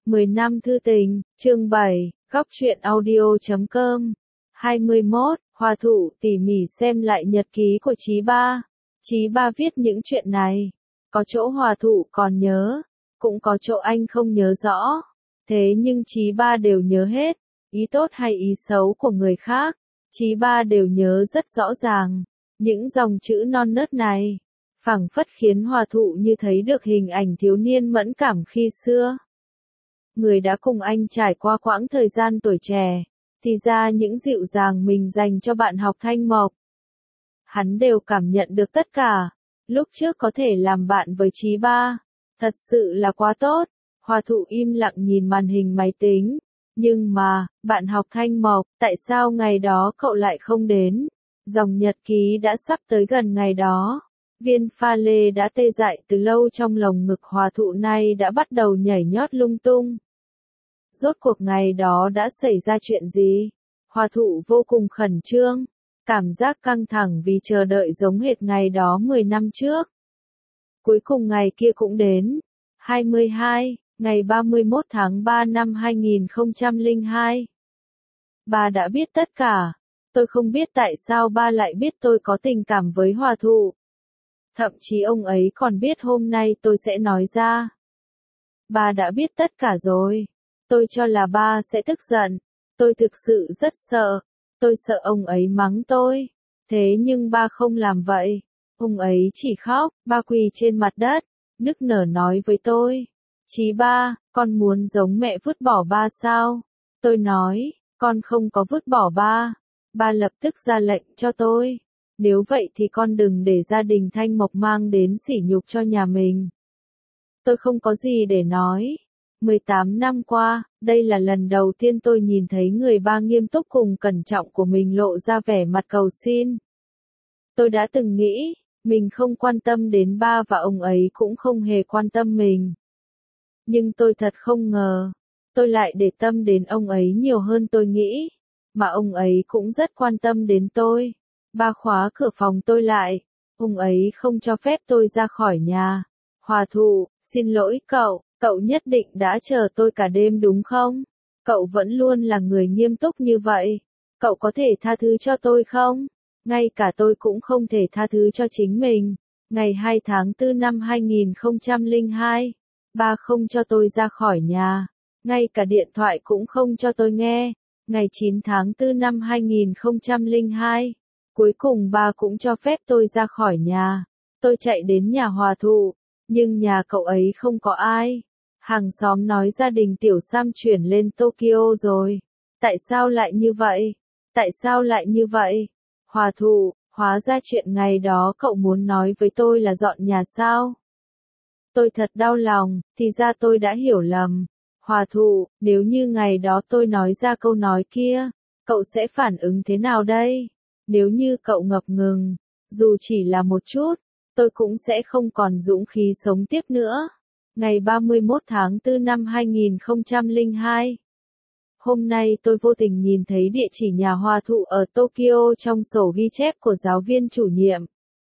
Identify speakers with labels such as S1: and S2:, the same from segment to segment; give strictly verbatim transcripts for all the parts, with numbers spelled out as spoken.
S1: mười năm thư tình, chương bảy, góc truyện audio chấm com. hai mươi mốt, Hòa Thụ tỉ mỉ xem lại nhật ký của Chí Ba. Chí Ba viết những chuyện này. Có chỗ Hòa Thụ còn nhớ, cũng có chỗ anh không nhớ rõ. Thế nhưng Chí Ba đều nhớ hết, ý tốt hay ý xấu của người khác. Chí Ba đều nhớ rất rõ ràng. Những dòng chữ non nớt này, phảng phất khiến Hòa Thụ như thấy được hình ảnh thiếu niên mẫn cảm khi xưa. Người đã cùng anh trải qua quãng thời gian tuổi trẻ, thì ra những dịu dàng mình dành cho bạn học Thanh Mộc. Hắn đều cảm nhận được tất cả, lúc trước có thể làm bạn với Chí Ba, thật sự là quá tốt. Hòa Thụ im lặng nhìn màn hình máy tính, nhưng mà, bạn học Thanh Mộc, tại sao ngày đó cậu lại không đến? Dòng nhật ký đã sắp tới gần ngày đó. Viên pha lê đã tê dại từ lâu trong lồng ngực Hòa Thụ nay đã bắt đầu nhảy nhót lung tung. Rốt cuộc ngày đó đã xảy ra chuyện gì? Hòa Thụ vô cùng khẩn trương, cảm giác căng thẳng vì chờ đợi giống hệt ngày đó mười năm trước. Cuối cùng ngày kia cũng đến. hai mươi hai, ngày ba mươi mốt tháng ba năm hai nghìn không trăm lẻ hai. Ba đã biết tất cả. Tôi không biết tại sao ba lại biết tôi có tình cảm với Hòa Thụ. Thậm chí ông ấy còn biết hôm nay tôi sẽ nói ra. Ba đã biết tất cả rồi. Tôi cho là ba sẽ tức giận. Tôi thực sự rất sợ. Tôi sợ ông ấy mắng tôi. Thế nhưng ba không làm vậy. Ông ấy chỉ khóc, ba quỳ trên mặt đất, nức nở nói với tôi. Chí Ba, con muốn giống mẹ vứt bỏ ba sao? Tôi nói, con không có vứt bỏ ba. Ba lập tức ra lệnh cho tôi. Nếu vậy thì con đừng để gia đình Thanh Mộc mang đến sỉ nhục cho nhà mình. Tôi không có gì để nói. mười tám năm qua, đây là lần đầu tiên tôi nhìn thấy người ba nghiêm túc cùng cẩn trọng của mình lộ ra vẻ mặt cầu xin. Tôi đã từng nghĩ, mình không quan tâm đến ba và ông ấy cũng không hề quan tâm mình. Nhưng tôi thật không ngờ, tôi lại để tâm đến ông ấy nhiều hơn tôi nghĩ, mà ông ấy cũng rất quan tâm đến tôi. Ba khóa cửa phòng tôi lại, ông ấy không cho phép tôi ra khỏi nhà. Hòa Thụ, xin lỗi cậu, cậu nhất định đã chờ tôi cả đêm đúng không? Cậu vẫn luôn là người nghiêm túc như vậy. Cậu có thể tha thứ cho tôi không? Ngay cả tôi cũng không thể tha thứ cho chính mình. Ngày hai tháng tư năm hai nghìn không trăm lẻ hai, ba không cho tôi ra khỏi nhà. Ngay cả điện thoại cũng không cho tôi nghe. Ngày chín tháng tư năm hai nghìn không trăm lẻ hai, cuối cùng ba cũng cho phép tôi ra khỏi nhà. Tôi chạy đến nhà Hòa Thụ, nhưng nhà cậu ấy không có ai. Hàng xóm nói gia đình Tiểu Sam chuyển lên Tokyo rồi. Tại sao lại như vậy? Tại sao lại như vậy? Hòa Thụ, hóa ra chuyện ngày đó cậu muốn nói với tôi là dọn nhà sao? Tôi thật đau lòng, thì ra tôi đã hiểu lầm. Hòa Thụ, nếu như ngày đó tôi nói ra câu nói kia, cậu sẽ phản ứng thế nào đây? Nếu như cậu ngập ngừng, dù chỉ là một chút, tôi cũng sẽ không còn dũng khí sống tiếp nữa. Ngày ba mươi mốt tháng tư năm hai nghìn không trăm lẻ hai. Hôm nay tôi vô tình nhìn thấy địa chỉ nhà Hòa Thụ ở Tokyo trong sổ ghi chép của giáo viên chủ nhiệm.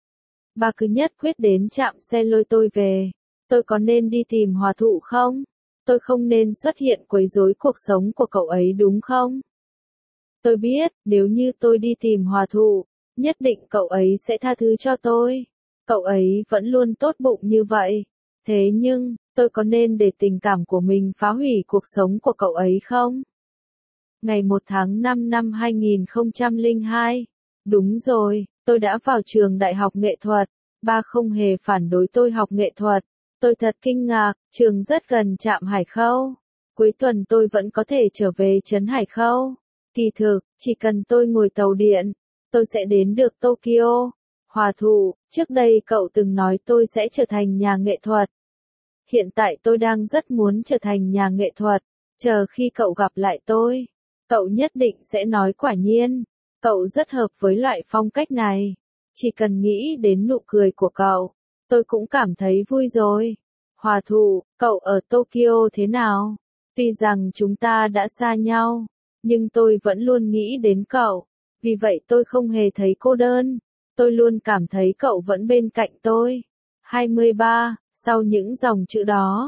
S1: Ba cứ nhất quyết đến trạm xe lôi tôi về. Tôi có nên đi tìm Hòa Thụ không? Tôi không nên xuất hiện quấy rối cuộc sống của cậu ấy đúng không? Tôi biết, nếu như tôi đi tìm Hòa Thụ, nhất định cậu ấy sẽ tha thứ cho tôi. Cậu ấy vẫn luôn tốt bụng như vậy. Thế nhưng, tôi có nên để tình cảm của mình phá hủy cuộc sống của cậu ấy không? Ngày một tháng năm năm hai nghìn không trăm lẻ hai. Đúng rồi, tôi đã vào trường đại học nghệ thuật. Ba không hề phản đối tôi học nghệ thuật. Tôi thật kinh ngạc, trường rất gần trạm Hải Khâu. Cuối tuần tôi vẫn có thể trở về trấn Hải Khâu. Kỳ thực, chỉ cần tôi ngồi tàu điện, tôi sẽ đến được Tokyo. Hòa Thụ, trước đây cậu từng nói tôi sẽ trở thành nhà nghệ thuật. Hiện tại tôi đang rất muốn trở thành nhà nghệ thuật. Chờ khi cậu gặp lại tôi, cậu nhất định sẽ nói quả nhiên. Cậu rất hợp với loại phong cách này. Chỉ cần nghĩ đến nụ cười của cậu, tôi cũng cảm thấy vui rồi. Hòa Thụ, cậu ở Tokyo thế nào? Tuy rằng chúng ta đã xa nhau, nhưng tôi vẫn luôn nghĩ đến cậu. Vì vậy tôi không hề thấy cô đơn. Tôi luôn cảm thấy cậu vẫn bên cạnh tôi. hai mươi ba, sau những dòng chữ đó,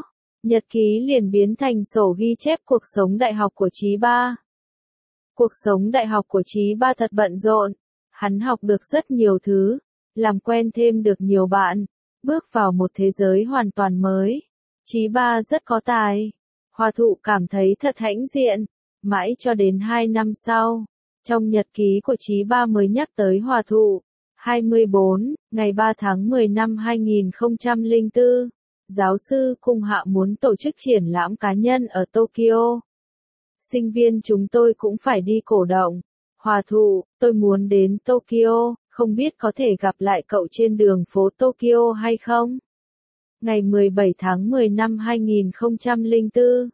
S1: nhật ký liền biến thành sổ ghi chép cuộc sống đại học của Chí Ba. Cuộc sống đại học của Chí Ba thật bận rộn, hắn học được rất nhiều thứ, làm quen thêm được nhiều bạn, bước vào một thế giới hoàn toàn mới. Chí Ba rất có tài. Hòa thụ cảm thấy thật hãnh diện, mãi cho đến hai năm sau, trong nhật ký của Chí Ba mới nhắc tới Hòa thụ. hai mươi bốn, ngày ba tháng mười năm hai nghìn không trăm lẻ bốn, giáo sư Cung Hạ muốn tổ chức triển lãm cá nhân ở Tokyo. Sinh viên chúng tôi cũng phải đi cổ động. Hòa thụ, tôi muốn đến Tokyo, không biết có thể gặp lại cậu trên đường phố Tokyo hay không? Ngày mười bảy tháng mười năm hai nghìn không trăm lẻ bốn.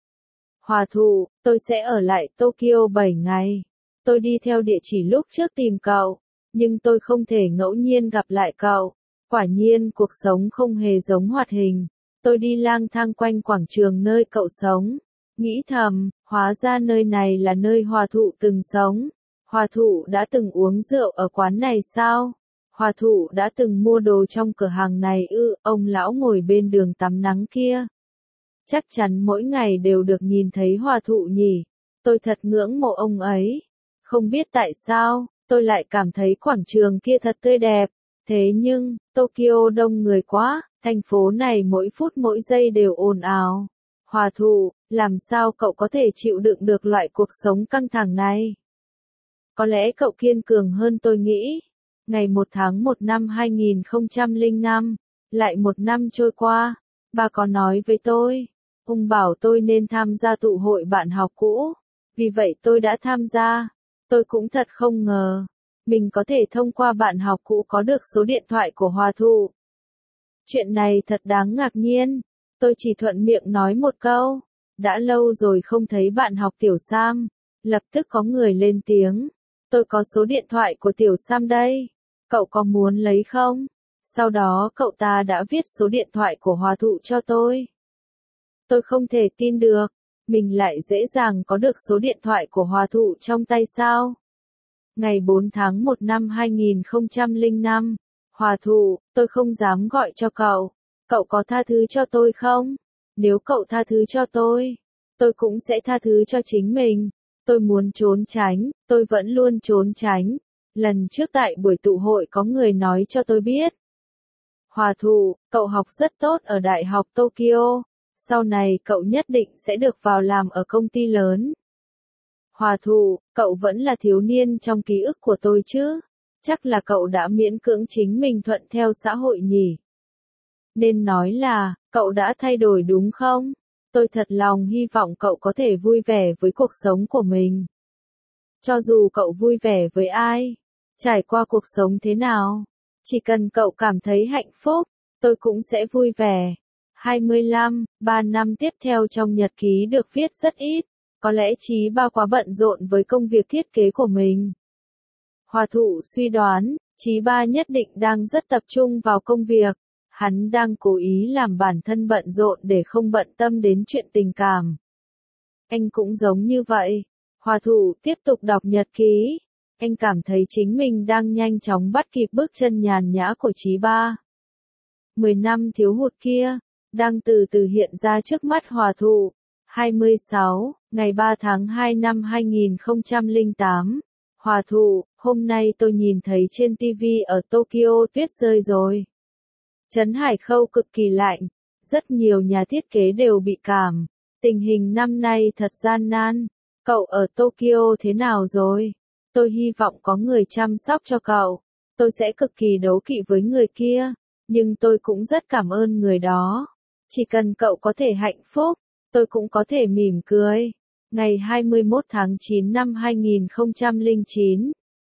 S1: Hòa thụ, tôi sẽ ở lại Tokyo bảy ngày. Tôi đi theo địa chỉ lúc trước tìm cậu, nhưng tôi không thể ngẫu nhiên gặp lại cậu. Quả nhiên cuộc sống không hề giống hoạt hình. Tôi đi lang thang quanh quảng trường nơi cậu sống. Nghĩ thầm, hóa ra nơi này là nơi Hòa thụ từng sống. Hòa thụ đã từng uống rượu ở quán này sao? Hòa thụ đã từng mua đồ trong cửa hàng này ư? Ông lão ngồi bên đường tắm nắng kia. Chắc chắn mỗi ngày đều được nhìn thấy Hòa thụ nhỉ. Tôi thật ngưỡng mộ ông ấy. Không biết tại sao, tôi lại cảm thấy quảng trường kia thật tươi đẹp. Thế nhưng, Tokyo đông người quá, thành phố này mỗi phút mỗi giây đều ồn ào. Hòa thụ, làm sao cậu có thể chịu đựng được loại cuộc sống căng thẳng này? Có lẽ cậu kiên cường hơn tôi nghĩ. Ngày một tháng một năm hai nghìn không trăm lẻ năm, lại một năm trôi qua, bà có nói với tôi, ông bảo tôi nên tham gia tụ hội bạn học cũ, vì vậy tôi đã tham gia. Tôi cũng thật không ngờ, mình có thể thông qua bạn học cũ có được số điện thoại của Hòa thụ. Chuyện này thật đáng ngạc nhiên, tôi chỉ thuận miệng nói một câu, đã lâu rồi không thấy bạn học Tiểu Sam, lập tức có người lên tiếng. Tôi có số điện thoại của Tiểu Sam đây, cậu có muốn lấy không? Sau đó cậu ta đã viết số điện thoại của Hòa thụ cho tôi. Tôi không thể tin được, mình lại dễ dàng có được số điện thoại của Hòa thụ trong tay sao? Ngày bốn tháng một năm hai nghìn không trăm lẻ năm, Hòa thụ, tôi không dám gọi cho cậu, cậu có tha thứ cho tôi không? Nếu cậu tha thứ cho tôi, tôi cũng sẽ tha thứ cho chính mình. Tôi muốn trốn tránh, tôi vẫn luôn trốn tránh. Lần trước tại buổi tụ hội có người nói cho tôi biết. Hòa thụ, cậu học rất tốt ở Đại học Tokyo. Sau này cậu nhất định sẽ được vào làm ở công ty lớn. Hòa thụ, cậu vẫn là thiếu niên trong ký ức của tôi chứ. Chắc là cậu đã miễn cưỡng chính mình thuận theo xã hội nhỉ. Nên nói là, cậu đã thay đổi đúng không? Tôi thật lòng hy vọng cậu có thể vui vẻ với cuộc sống của mình. Cho dù cậu vui vẻ với ai, trải qua cuộc sống thế nào, chỉ cần cậu cảm thấy hạnh phúc, tôi cũng sẽ vui vẻ. hai mươi lăm, ba năm tiếp theo trong nhật ký được viết rất ít, có lẽ Chí Ba quá bận rộn với công việc thiết kế của mình. Hòa thụ suy đoán, Chí Ba nhất định đang rất tập trung vào công việc. Hắn đang cố ý làm bản thân bận rộn để không bận tâm đến chuyện tình cảm. Anh cũng giống như vậy. Hòa thụ tiếp tục đọc nhật ký. Anh cảm thấy chính mình đang nhanh chóng bắt kịp bước chân nhàn nhã của Chí Ba. Mười năm thiếu hụt kia, đang từ từ hiện ra trước mắt Hòa thụ. hai mươi sáu, ngày ba tháng hai năm hai nghìn không trăm lẻ tám. Hòa thụ, hôm nay tôi nhìn thấy trên ti vi ở Tokyo tuyết rơi rồi. Trấn Hải Khâu cực kỳ lạnh, rất nhiều nhà thiết kế đều bị cảm. Tình hình năm nay thật gian nan. Cậu ở Tokyo thế nào rồi? Tôi hy vọng có người chăm sóc cho cậu. Tôi sẽ cực kỳ đố kỵ với người kia, nhưng tôi cũng rất cảm ơn người đó. Chỉ cần cậu có thể hạnh phúc, tôi cũng có thể mỉm cười. Ngày hai mươi mốt tháng chín năm hai nghìn không trăm lẻ chín.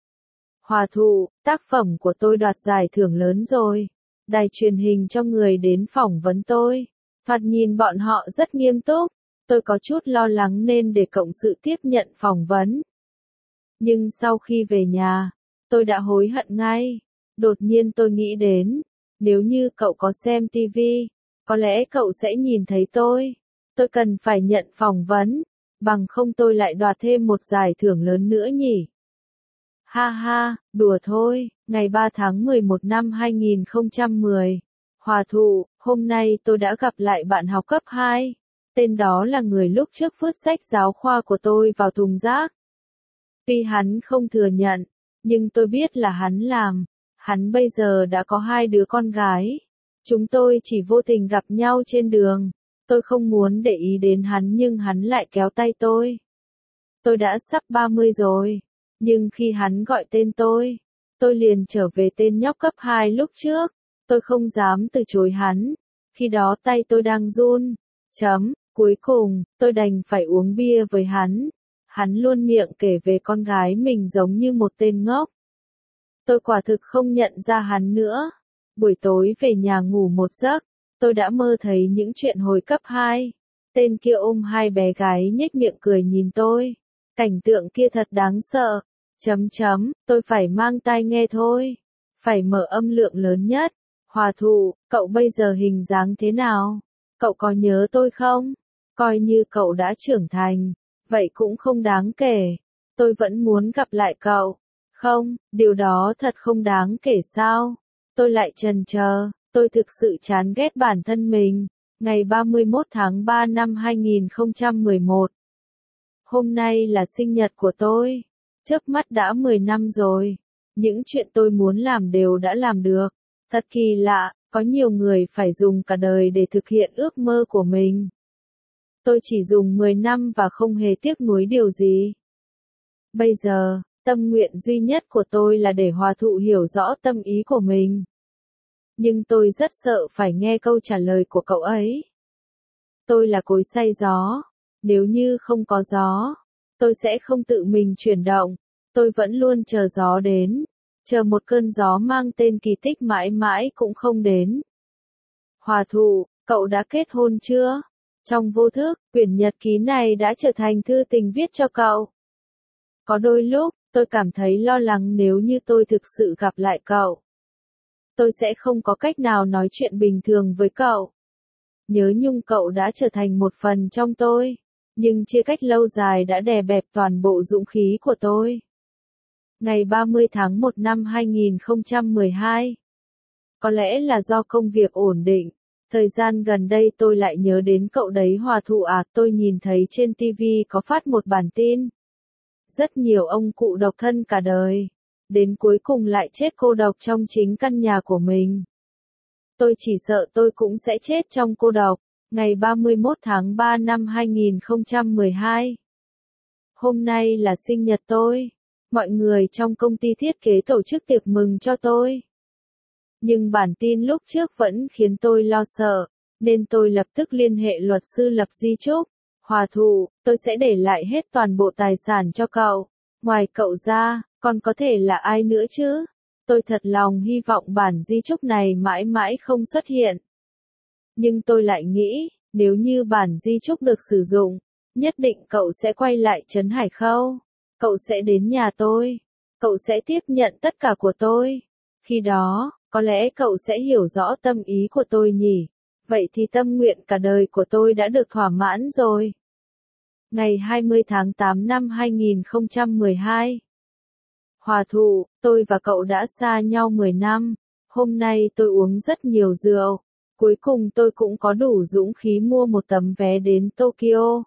S1: Hòa thụ, tác phẩm của tôi đoạt giải thưởng lớn rồi. Đài truyền hình cho người đến phỏng vấn tôi. Thoạt nhìn bọn họ rất nghiêm túc. Tôi có chút lo lắng nên để cộng sự tiếp nhận phỏng vấn. Nhưng sau khi về nhà, tôi đã hối hận ngay. Đột nhiên tôi nghĩ đến, nếu như cậu có xem ti vi, có lẽ cậu sẽ nhìn thấy tôi. Tôi cần phải nhận phỏng vấn, bằng không tôi lại đoạt thêm một giải thưởng lớn nữa nhỉ. Ha ha, đùa thôi, ngày ba tháng mười một năm hai nghìn không trăm mười. Hòa thụ, Hôm nay tôi đã gặp lại bạn học cấp hai. Tên đó là người lúc trước vứt sách giáo khoa của tôi vào thùng rác. Tuy hắn không thừa nhận, nhưng tôi biết là hắn làm. Hắn bây giờ đã có hai đứa con gái. Chúng tôi chỉ vô tình gặp nhau trên đường. Tôi không muốn để ý đến hắn nhưng hắn lại kéo tay tôi. Tôi đã sắp ba mươi rồi. Nhưng khi hắn gọi tên tôi, tôi liền trở về tên nhóc cấp hai lúc trước. Tôi không dám từ chối hắn. Khi đó tay tôi đang run. Chấm, cuối cùng, tôi đành phải uống bia với hắn. Hắn luôn miệng kể về con gái mình giống như một tên ngốc. Tôi quả thực không nhận ra hắn nữa. Buổi tối về nhà ngủ một giấc, tôi đã mơ thấy những chuyện hồi cấp hai. Tên kia ôm hai bé gái nhếch miệng cười nhìn tôi. Cảnh tượng kia thật đáng sợ. Chấm chấm, tôi phải mang tai nghe thôi. Phải mở âm lượng lớn nhất. Hòa thụ, cậu bây giờ hình dáng thế nào? Cậu có nhớ tôi không? Coi như cậu đã trưởng thành. Vậy cũng không đáng kể. Tôi vẫn muốn gặp lại cậu. Không, điều đó thật không đáng kể sao? Tôi lại chần chờ, tôi thực sự chán ghét bản thân mình. Ngày ba mươi mốt tháng ba năm hai nghìn không trăm mười một. Hôm nay là sinh nhật của tôi. Chớp mắt đã mười năm rồi. Những chuyện tôi muốn làm đều đã làm được. Thật kỳ lạ, có nhiều người phải dùng cả đời để thực hiện ước mơ của mình. Tôi chỉ dùng mười năm và không hề tiếc nuối điều gì. Bây giờ, tâm nguyện duy nhất của tôi là để Hòa Thụ hiểu rõ tâm ý của mình. Nhưng tôi rất sợ phải nghe câu trả lời của cậu ấy. Tôi là cối xay gió. Nếu như không có gió, tôi sẽ không tự mình chuyển động. Tôi vẫn luôn chờ gió đến. Chờ một cơn gió mang tên kỳ tích mãi mãi cũng không đến. Hòa Thụ, cậu đã kết hôn chưa? Trong vô thức, quyển nhật ký này đã trở thành thư tình viết cho cậu. Có đôi lúc, tôi cảm thấy lo lắng nếu như tôi thực sự gặp lại cậu. Tôi sẽ không có cách nào nói chuyện bình thường với cậu. Nhớ nhung cậu đã trở thành một phần trong tôi. Nhưng chia cách lâu dài đã đè bẹp toàn bộ dũng khí của tôi. Ngày ba mươi tháng một năm hai nghìn không trăm mười hai. Có lẽ là do công việc ổn định. Thời gian gần đây tôi lại nhớ đến cậu đấy Hòa Thụ à, tôi nhìn thấy trên ti vi có phát một bản tin. Rất nhiều ông cụ độc thân cả đời. Đến cuối cùng lại chết cô độc trong chính căn nhà của mình. Tôi chỉ sợ tôi cũng sẽ chết trong cô độc. Ngày ba mươi mốt tháng ba năm hai nghìn không trăm mười hai. Hôm nay là sinh nhật tôi. Mọi người trong công ty thiết kế tổ chức tiệc mừng cho tôi. Nhưng bản tin lúc trước vẫn khiến tôi lo sợ, nên tôi lập tức liên hệ luật sư lập di chúc. Hòa Thụ, tôi sẽ để lại hết toàn bộ tài sản cho cậu. Ngoài cậu ra, còn có thể là ai nữa chứ? Tôi thật lòng hy vọng bản di chúc này mãi mãi không xuất hiện. Nhưng tôi lại nghĩ, nếu như bản di chúc được sử dụng, nhất định cậu sẽ quay lại Trấn Hải Khâu. Cậu sẽ đến nhà tôi. Cậu sẽ tiếp nhận tất cả của tôi. Khi đó, có lẽ cậu sẽ hiểu rõ tâm ý của tôi nhỉ. Vậy thì tâm nguyện cả đời của tôi đã được thỏa mãn rồi. Ngày hai mươi tháng tám năm hai nghìn không trăm mười hai. Hòa Thụ, tôi và cậu đã xa nhau mười năm. Hôm nay tôi uống rất nhiều rượu. Cuối cùng tôi cũng có đủ dũng khí mua một tấm vé đến Tokyo.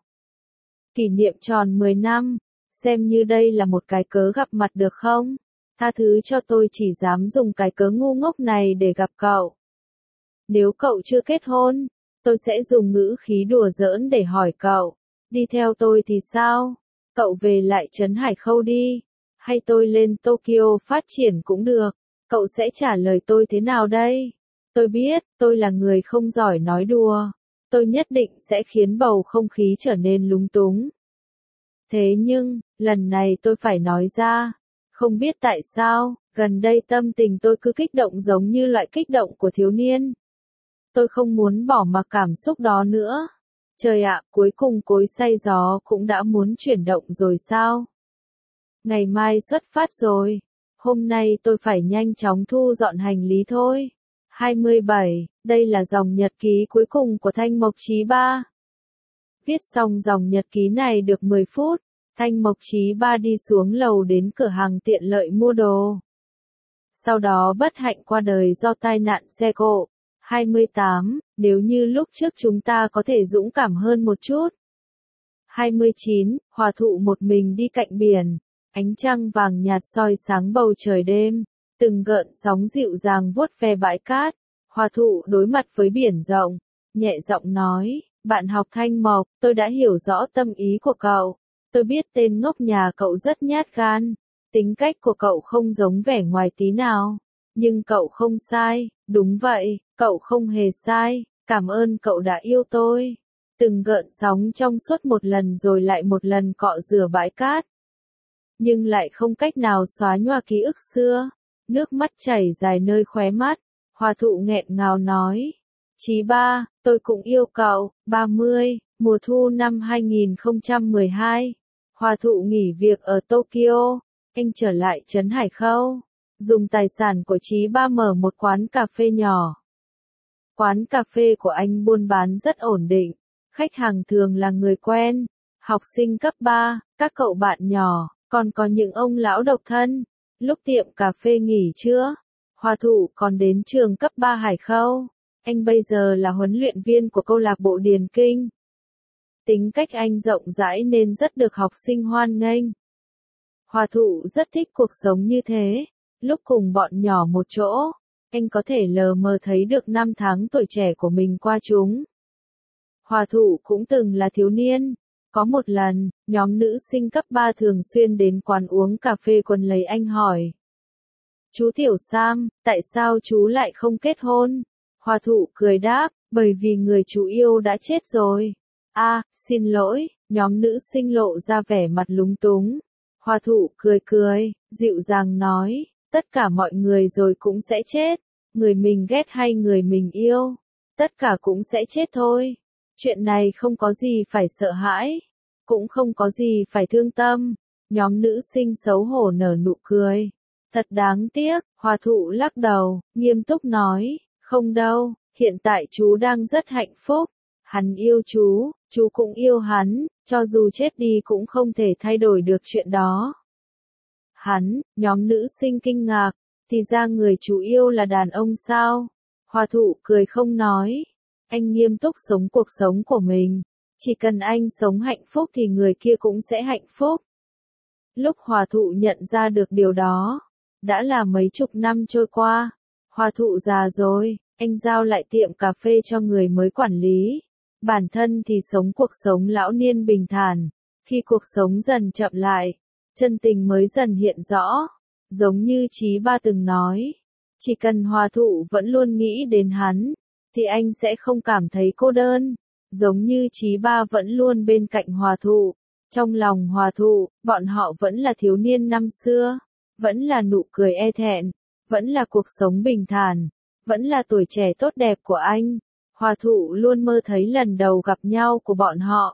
S1: Kỷ niệm tròn mười năm. Xem như đây là một cái cớ gặp mặt được không? Tha thứ cho tôi chỉ dám dùng cái cớ ngu ngốc này để gặp cậu. Nếu cậu chưa kết hôn, tôi sẽ dùng ngữ khí đùa giỡn để hỏi cậu. Đi theo tôi thì sao? Cậu về lại Trấn Hải Khâu đi. Hay tôi lên Tokyo phát triển cũng được. Cậu sẽ trả lời tôi thế nào đây? Tôi biết, tôi là người không giỏi nói đùa. Tôi nhất định sẽ khiến bầu không khí trở nên lúng túng. Thế nhưng, lần này tôi phải nói ra. Không biết tại sao, gần đây tâm tình tôi cứ kích động giống như loại kích động của thiếu niên. Tôi không muốn bỏ mặc cảm xúc đó nữa. Trời ạ, cuối cùng cối xay gió cũng đã muốn chuyển động rồi sao? Ngày mai xuất phát rồi. Hôm nay tôi phải nhanh chóng thu dọn hành lý thôi. hai mươi bảy, đây là dòng nhật ký cuối cùng của Thanh Mộc Chí Ba. Viết xong dòng nhật ký này được mười phút, Thanh Mộc Chí Ba đi xuống lầu đến cửa hàng tiện lợi mua đồ. Sau đó bất hạnh qua đời do tai nạn xe cộ. hai mươi tám, nếu như lúc trước chúng ta có thể dũng cảm hơn một chút. hai mươi chín, Hòa thụ một mình đi cạnh biển, ánh trăng vàng nhạt soi sáng bầu trời đêm, từng gợn sóng dịu dàng vuốt ve bãi cát. Hòa thụ đối mặt với biển rộng, nhẹ giọng nói, bạn học Thanh Mộc, tôi đã hiểu rõ tâm ý của cậu. Tôi biết tên ngốc nhà cậu rất nhát gan, tính cách của cậu không giống vẻ ngoài tí nào. Nhưng cậu không sai, đúng vậy, cậu không hề sai, cảm ơn cậu đã yêu tôi. Từng gợn sóng trong suốt một lần rồi lại một lần cọ rửa bãi cát. Nhưng lại không cách nào xóa nhòa ký ức xưa. Nước mắt chảy dài nơi khóe mắt. Hòa thụ nghẹn ngào nói. Chí ba, tôi cũng yêu cậu. ba mươi, mùa thu năm hai nghìn không trăm mười hai. Hòa thụ nghỉ việc ở Tokyo. Anh trở lại trấn Hải Khâu. Dùng tài sản của Chí ba mở một quán cà phê nhỏ. Quán cà phê của anh buôn bán rất ổn định. Khách hàng thường là người quen, học sinh cấp ba, các cậu bạn nhỏ, còn có những ông lão độc thân. Lúc tiệm cà phê nghỉ trưa, Hòa thụ còn đến trường cấp ba Hải Khâu. Anh bây giờ là huấn luyện viên của câu lạc bộ điền kinh. Tính cách anh rộng rãi nên rất được học sinh hoan nghênh. Hòa thụ rất thích cuộc sống như thế. Lúc cùng bọn nhỏ một chỗ, anh có thể lờ mờ thấy được năm tháng tuổi trẻ của mình qua chúng. Hòa thụ cũng từng là thiếu niên. Có một lần, nhóm nữ sinh cấp ba thường xuyên đến quán uống cà phê quần lấy anh hỏi. Chú Tiểu Sam, tại sao chú lại không kết hôn? Hòa thụ cười đáp, bởi vì người chú yêu đã chết rồi. À, xin lỗi, nhóm nữ sinh lộ ra vẻ mặt lúng túng. Hòa thụ cười cười, dịu dàng nói, tất cả mọi người rồi cũng sẽ chết. Người mình ghét hay người mình yêu, tất cả cũng sẽ chết thôi. Chuyện này không có gì phải sợ hãi, cũng không có gì phải thương tâm. Nhóm nữ sinh xấu hổ nở nụ cười. Thật đáng tiếc, Hòa thụ lắc đầu, nghiêm túc nói, không đâu, hiện tại chú đang rất hạnh phúc. Hắn yêu chú, chú cũng yêu hắn, cho dù chết đi cũng không thể thay đổi được chuyện đó. Hắn, nhóm nữ sinh kinh ngạc, thì ra người chú yêu là đàn ông sao? Hòa thụ cười không nói. Anh nghiêm túc sống cuộc sống của mình. Chỉ cần anh sống hạnh phúc thì người kia cũng sẽ hạnh phúc. Lúc Hòa thụ nhận ra được điều đó, đã là mấy chục năm trôi qua. Hòa thụ già rồi, anh giao lại tiệm cà phê cho người mới quản lý. Bản thân thì sống cuộc sống lão niên bình thản. Khi cuộc sống dần chậm lại, chân tình mới dần hiện rõ. Giống như Chí ba từng nói, chỉ cần Hòa thụ vẫn luôn nghĩ đến hắn, thì anh sẽ không cảm thấy cô đơn. Giống như Chí ba vẫn luôn bên cạnh Hòa thụ. Trong lòng Hòa thụ, bọn họ vẫn là thiếu niên năm xưa, vẫn là nụ cười e thẹn, vẫn là cuộc sống bình thản, vẫn là tuổi trẻ tốt đẹp của anh. Hòa thụ luôn mơ thấy lần đầu gặp nhau của bọn họ.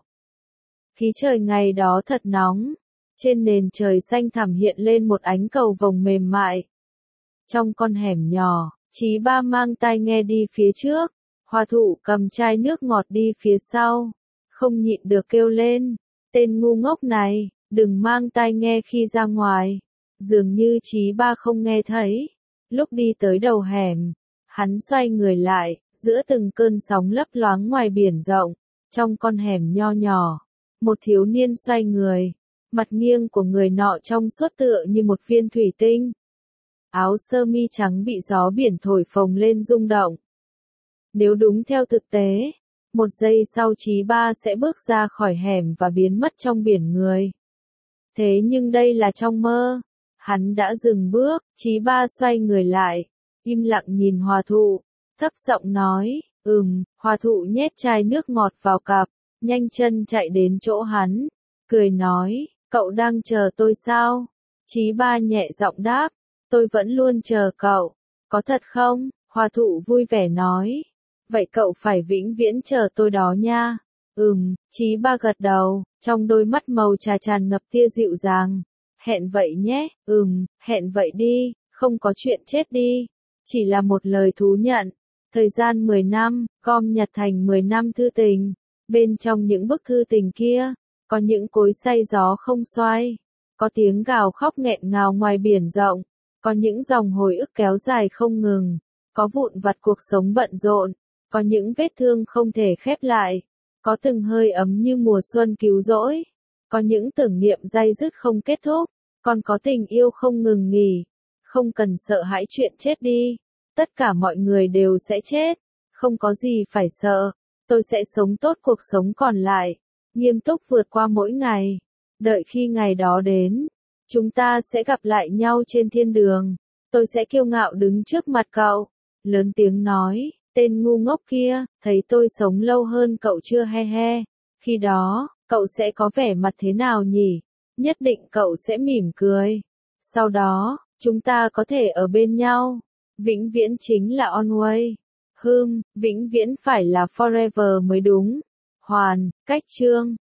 S1: Khí trời ngày đó thật nóng, trên nền trời xanh thẳm hiện lên một ánh cầu vồng mềm mại. Trong con hẻm nhỏ, Chí ba mang tai nghe đi phía trước, Hòa thụ cầm chai nước ngọt đi phía sau, không nhịn được kêu lên, tên ngu ngốc này, đừng mang tai nghe khi ra ngoài. Dường như Chí ba không nghe thấy. Lúc đi tới đầu hẻm, hắn xoay người lại, giữa từng cơn sóng lấp loáng ngoài biển rộng, trong con hẻm nho nhỏ, một thiếu niên xoay người, mặt nghiêng của người nọ trong suốt tựa như một viên thủy tinh. Áo sơ mi trắng bị gió biển thổi phồng lên rung động. Nếu đúng theo thực tế, một giây sau Chí ba sẽ bước ra khỏi hẻm và biến mất trong biển người. Thế nhưng đây là trong mơ. Hắn đã dừng bước, Chí ba xoay người lại, im lặng nhìn Hòa thụ, thấp giọng nói, ừm, Hòa thụ nhét chai nước ngọt vào cặp, nhanh chân chạy đến chỗ hắn, cười nói, cậu đang chờ tôi sao? Chí ba nhẹ giọng đáp, tôi vẫn luôn chờ cậu, có thật không? Hòa thụ vui vẻ nói, vậy cậu phải vĩnh viễn chờ tôi đó nha. Ừm, Chí ba gật đầu, trong đôi mắt màu trà tràn ngập tia dịu dàng. Hẹn vậy nhé, ừm, hẹn vậy đi, không có chuyện chết đi. Chỉ là một lời thú nhận. Thời gian mười năm, gom nhặt thành mười năm thư tình. Bên trong những bức thư tình kia, có những cối xay gió không xoay. Có tiếng gào khóc nghẹn ngào ngoài biển rộng. Có những dòng hồi ức kéo dài không ngừng. Có vụn vặt cuộc sống bận rộn, có những vết thương không thể khép lại, có từng hơi ấm như mùa xuân cứu rỗi, có những tưởng niệm day dứt không kết thúc, còn có tình yêu không ngừng nghỉ. Không cần sợ hãi chuyện chết đi, tất cả mọi người đều sẽ chết, không có gì phải sợ. Tôi sẽ sống tốt cuộc sống còn lại, nghiêm túc vượt qua mỗi ngày. Đợi khi ngày đó đến, chúng ta sẽ gặp lại nhau trên thiên đường. Tôi sẽ kiêu ngạo đứng trước mặt cậu, lớn tiếng nói, tên ngu ngốc kia, thấy tôi sống lâu hơn cậu chưa he he. Khi đó, cậu sẽ có vẻ mặt thế nào nhỉ? Nhất định cậu sẽ mỉm cười. Sau đó, chúng ta có thể ở bên nhau. Vĩnh viễn chính là always. Hừm, vĩnh viễn phải là forever mới đúng. Hoàn, cách chương.